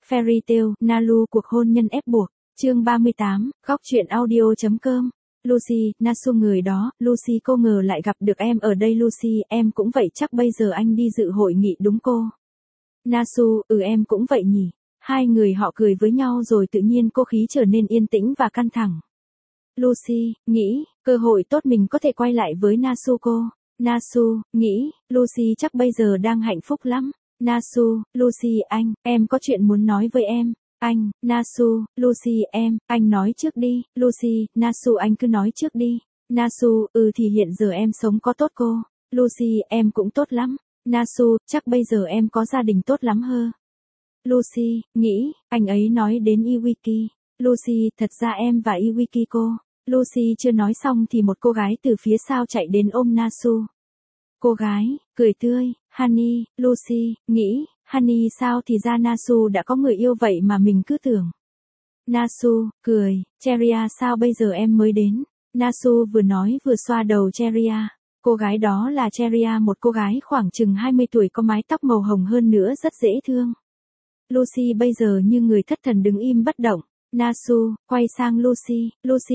Fairy Tail, Nalu cuộc hôn nhân ép buộc. Chương 38, góc truyện audio.com. Lucy, Nasu người đó, Lucy cô ngờ lại gặp được em ở đây Lucy, em cũng vậy chắc bây giờ anh đi dự hội nghị đúng cô. Nasu, em cũng vậy nhỉ. Hai người họ cười với nhau rồi tự nhiên cô khí trở nên yên tĩnh và căng thẳng. Lucy, nghĩ, cơ hội tốt mình có thể quay lại với Nasu cô. Nasu, nghĩ, Lucy chắc bây giờ đang hạnh phúc lắm. Nasu, Lucy em có chuyện muốn nói với em. Anh, Nasu, Lucy anh nói trước đi. Lucy, Nasu anh cứ nói trước đi. Nasu, thì hiện giờ em sống có tốt cô. Lucy, em cũng tốt lắm. Nasu, chắc bây giờ em có gia đình tốt lắm hơ. Lucy, nghĩ, anh ấy nói đến Iwiki. Lucy, thật ra em và Iwiki cô. Lucy chưa nói xong thì một cô gái từ phía sau chạy đến ôm Nasu. Cô gái, cười tươi, Honey, Lucy, nghĩ, Honey sao thì ra Nasu đã có người yêu vậy mà mình cứ tưởng. Nasu, cười, Cheria sao bây giờ em mới đến. Nasu vừa nói vừa xoa đầu Cheria. Cô gái đó là Cheria, một cô gái khoảng chừng 20 tuổi có mái tóc màu hồng hơn nữa rất dễ thương. Lucy bây giờ như người thất thần đứng im bất động. Nasu, quay sang Lucy,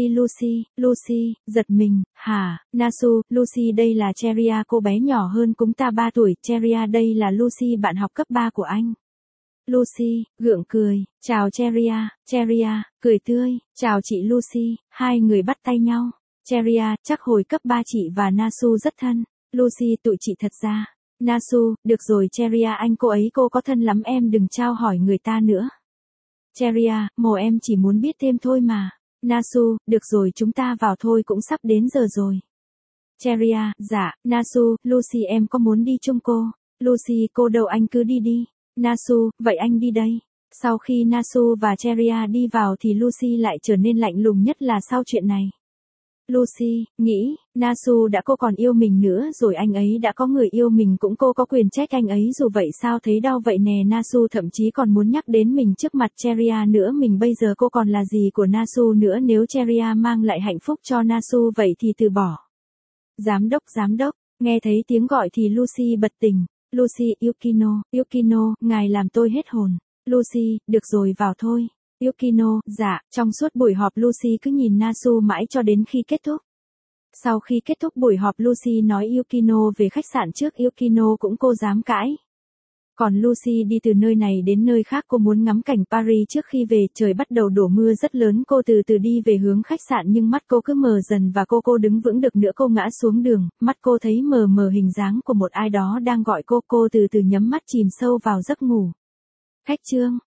Lucy, giật mình, hả, Nasu, Lucy đây là Cheria cô bé nhỏ hơn chúng ta 3 tuổi, Cheria đây là Lucy bạn học cấp 3 của anh. Lucy, gượng cười, chào Cheria, cười tươi, chào chị Lucy, hai người bắt tay nhau. Cheria, chắc hồi cấp 3 chị và Nasu rất thân. Lucy, tụi chị thật ra. Nasu, được rồi Cheria anh cô ấy cô có thân lắm em đừng trao hỏi người ta nữa. Cheria, mồ em chỉ muốn biết thêm thôi mà. Nasu, được rồi chúng ta vào thôi cũng sắp đến giờ rồi. Cheria, dạ, Nasu, Lucy em có muốn đi chung cô? Lucy, cô đâu anh cứ đi đi. Nasu, vậy anh đi đây. Sau khi Nasu và Cheria đi vào thì Lucy lại trở nên lạnh lùng nhất là sau chuyện này. Lucy, nghĩ, Nasu đã cô còn yêu mình nữa rồi anh ấy đã có người yêu mình cũng cô có quyền trách anh ấy dù vậy sao thấy đau vậy nè Nasu thậm chí còn muốn nhắc đến mình trước mặt Cheria nữa mình bây giờ cô còn là gì của Nasu nữa nếu Cheria mang lại hạnh phúc cho Nasu vậy thì từ bỏ. Giám đốc, nghe thấy tiếng gọi thì Lucy bật tỉnh. Lucy, Yukino, ngài làm tôi hết hồn. Lucy, được rồi vào thôi. Yukino, dạ, trong suốt buổi họp Lucy cứ nhìn Nasu mãi cho đến khi kết thúc. Sau khi kết thúc buổi họp Lucy nói Yukino về khách sạn trước Yukino cũng cô dám cãi. Còn Lucy đi từ nơi này đến nơi khác cô muốn ngắm cảnh Paris trước khi về trời bắt đầu đổ mưa rất lớn cô từ từ đi về hướng khách sạn nhưng mắt cô cứ mờ dần và cô đứng vững được nữa cô ngã xuống đường, mắt cô thấy mờ mờ hình dáng của một ai đó đang gọi cô từ từ nhắm mắt chìm sâu vào giấc ngủ. Khách trương.